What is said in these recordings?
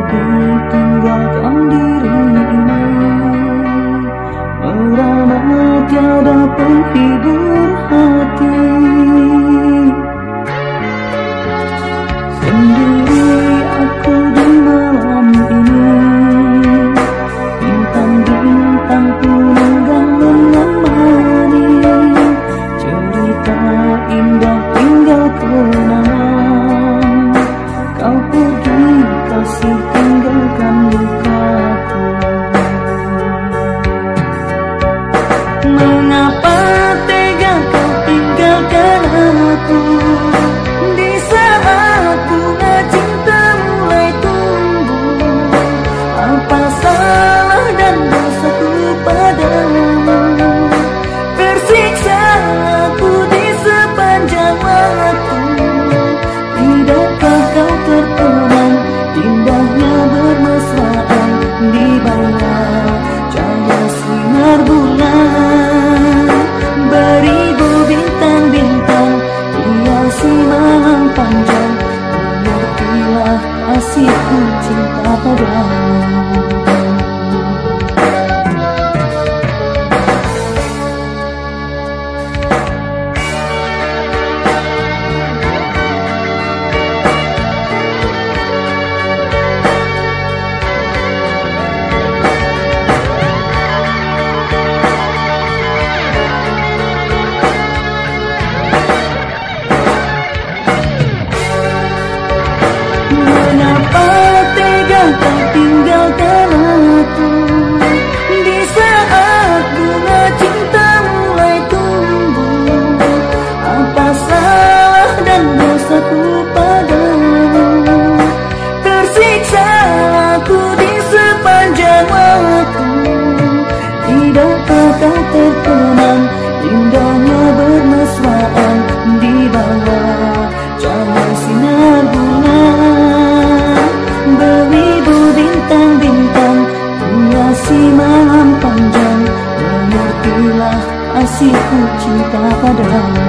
Aku tinggalkan dirimu, merana tiada penghibur hati. Sendiri aku di malam ini, bintang-bintang pun enggan menemani. Cerita indah tinggal kenangan, kau pergi kasih tinggalkan lukaku. Mengapa tega kau tinggalkan aku, di saat bunga cinta mulai tumbuh? Apa salah dan dosaku padamu? Tersiksa aku di sepanjang waktu. Tidakkah kau terkenang indahnya bermesraan di bawah cahaya sinar bulan? Beribu bintang-bintang hiasi malam panjang, mengertilah kasihku cinta padamu. Mengapa tega kau tinggalkan aku, di saat bunga cinta mulai tumbuh? Apa salah dan dosaku padamu? Tersiksa aku di sepanjang waktu. Tidakkah kau terkenang indahnya bermesraan di bawah cahaya sinar bulan? Beribu bintang-bintang hiasi malam panjang, mengertilah kasihku cinta padamu.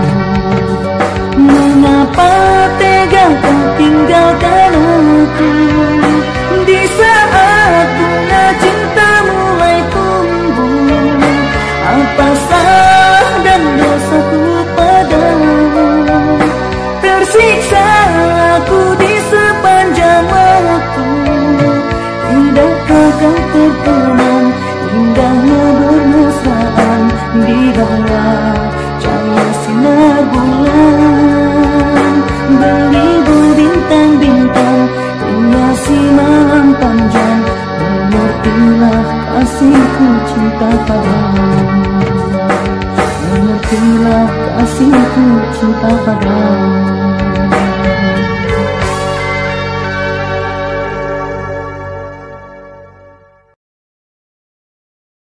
Mengapa tega kau tinggalkan aku, di saat bunga cinta mulai tumbuh? Apa salah dan dosaku padamu? Tersiksa aku di sepanjang waktu. Tidakkah kau terkenang indahnya bermesraan di bawah cahaya sinar bulan? Beribu bintang-bintang hiasi malam panjang, mengertilah kasihku cinta padamu. Mengertilah kasihku cinta padamu.